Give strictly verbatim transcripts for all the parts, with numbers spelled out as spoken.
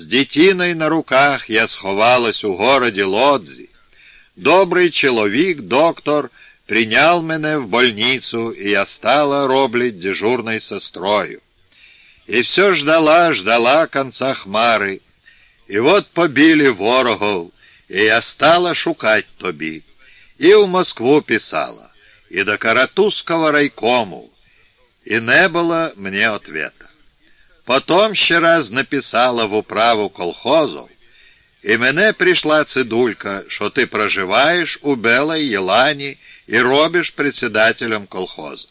З дитиною на руках я сховалась у городі Лодзі. Добрий чоловік, доктор, принял мене в больницу, и я стала роблить дежурной сестрою. И все ждала, ждала конца хмари. И вот побили ворогов, и я стала шукать тобі. И в Москву писала, и до Каратузского райкому, и не было мне ответа. Потом ще раз написала в управу колхозу, і мене прийшла цидулька, що ти проживаєш у Белой Елане і робиш председателем колхоза.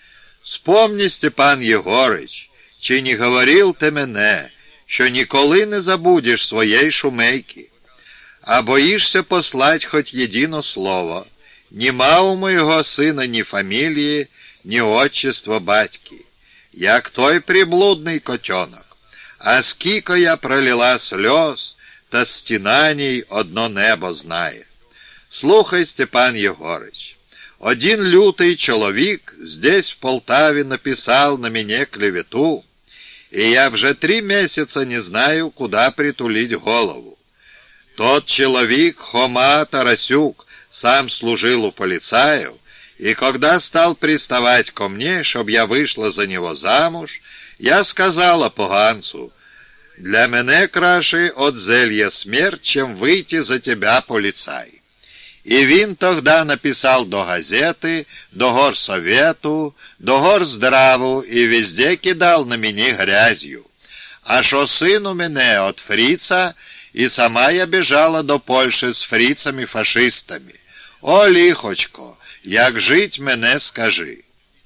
Спомні, Степан Єгорич, чи не говорив ти мене, що ніколи не забудеш своєї Шумейки, а боїшся послать хоч єдине слово. Нема у моєго сина ні фамілії, ні отчества батьки, як той приблудний котенок. А скільки я пролила сльоз, та стінаній одно небо знає. Слухай, Степан Єгорич, один лютий чоловік здесь в Полтаві написав на мене клевету, и я вже три месяца не знаю, куда притулить голову. Тот человек, Хома Тарасюк, сам служил у полицаев, и когда стал приставать ко мне, чтоб я вышла за него замуж, я сказала поганцу: «Для мене краще от зелья смерть, чем выйти за тебя, полицай». И він тогда написал до газеты, до горсовету, до горздраву и везде кидал на меня грязью. А шо сын у мене от фрица, и сама я бежала до Польши с фрицами-фашистами. О, лихочко, як жить мене скажи.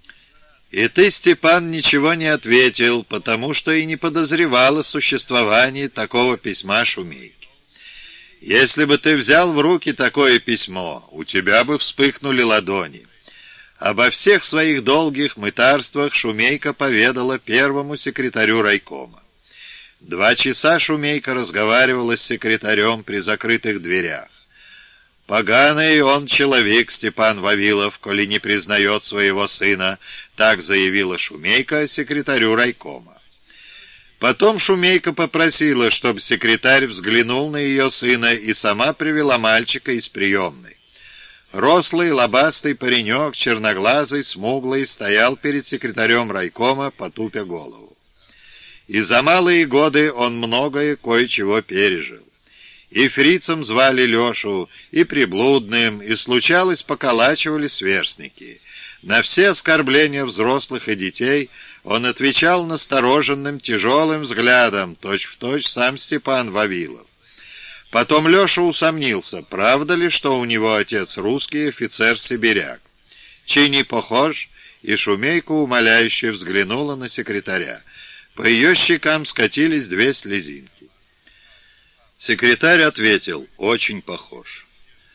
И ты, Степан, ничего не ответил, потому что и не подозревал о существовании такого письма Шумейки. Если бы ты взял в руки такое письмо, у тебя бы вспыхнули ладони. Обо всех своих долгих мытарствах Шумейка поведала первому секретарю райкома. Два часа Шумейка разговаривала с секретарем при закрытых дверях. «Поганый он человек, Степан Вавилов, коли не признает своего сына», так заявила Шумейка секретарю райкома. Потом Шумейка попросила, чтобы секретарь взглянул на ее сына, и сама привела мальчика из приемной. Рослый, лобастый паренек, черноглазый, смуглый, стоял перед секретарем райкома, потупя голову. И за малые годы он многое кое-чего пережил. И фрицем звали Лешу, и приблудным, и случалось поколачивали сверстники. На все оскорбления взрослых и детей он отвечал настороженным, тяжелым взглядом, точь-в-точь сам Степан Вавилов. Потом Леша усомнился, правда ли, что у него отец русский офицер-сибиряк. Чи не похож? И Шумейка умоляюще взглянула на секретаря. По ее щекам скатились две слезинки. Секретарь ответил: очень похож.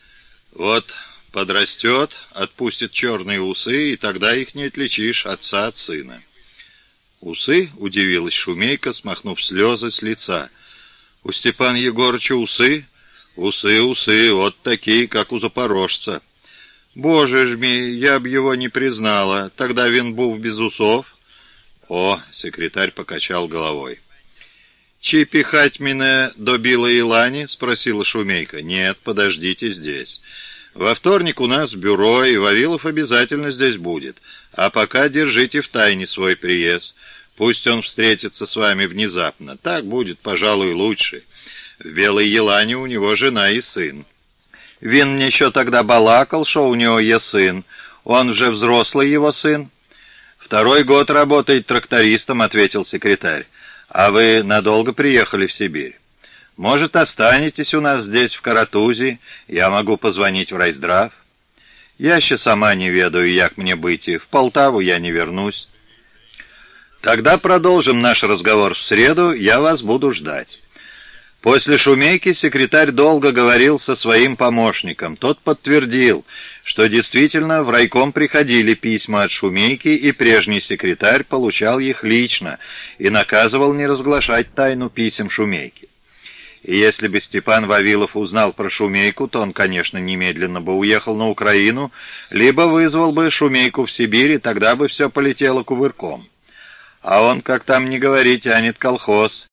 Вот подрастет, отпустит черные усы, и тогда их не отличишь отца от сына. «Усы?» — удивилась Шумейка, смахнув слезы с лица. «У Степана Егорыча усы?» «Усы, усы, вот такие, как у запорожца». «Боже ж мій, я б его не признала, тогда він був без усов». «О!» — секретарь покачал головой. «Чи пихать меня до Белой Елани?» — спросила Шумейка. «Нет, подождите здесь. Во вторник у нас бюро, и Вавилов обязательно здесь будет. А пока держите в тайне свой приезд. Пусть он встретится с вами внезапно. Так будет, пожалуй, лучше. В Белой Елане у него жена и сын». «Вин мне еще тогда балакал, что у него есть сын. Он же взрослый его сын». «Второй год работает трактористом», — ответил секретарь. «А вы надолго приехали в Сибирь? Может, останетесь у нас здесь, в Каратузе? Я могу позвонить в райздрав». «Я еще сама не ведаю, як мне быть, и в Полтаву я не вернусь». «Тогда продолжим наш разговор в среду, я вас буду ждать». После Шумейки секретарь долго говорил со своим помощником. Тот подтвердил, что действительно в райком приходили письма от Шумейки, и прежний секретарь получал их лично и наказывал не разглашать тайну писем Шумейки. И если бы Степан Вавилов узнал про Шумейку, то он, конечно, немедленно бы уехал на Украину, либо вызвал бы Шумейку в Сибирь, и тогда бы все полетело кувырком. А он, как там ни говори, тянет колхоз.